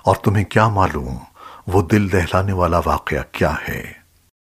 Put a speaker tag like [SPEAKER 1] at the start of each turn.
[SPEAKER 1] और तुम्हें क्या मालूम वो दिल दहलाने वाला वाकया क्या है।